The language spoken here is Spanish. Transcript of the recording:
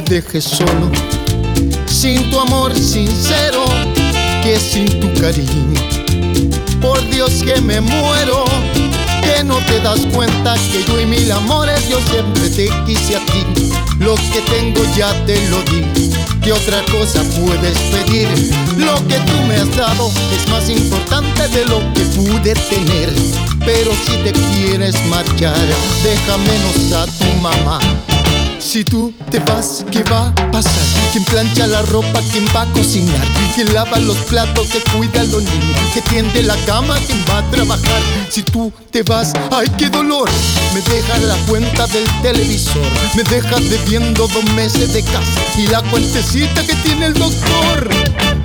dejes solo, sin tu amor sincero, que sin tu cariño. Por Dios que me muero, que no te das cuenta que yo y mil amores yo siempre te quise a ti. Lo que tengo ya te lo di, ¿qué otra cosa puedes pedir? Lo que tú me has dado es más importante de lo que pude tener. Pero si te quieres marchar, deja menos a tu mamá. Si tú te vas, ¿qué va a pasar? ¿Quién plancha la ropa? ¿Quién va a cocinar? ¿Quién lava los platos? ¿Quién cuida a los niños? ¿Quién tiende la cama? ¿Quién va a trabajar? Si tú te vas, ¡ay, qué dolor! Me dejas la cuenta del televisor, me dejas debiendo 2 meses de casa y la cuentecita que tiene el doctor.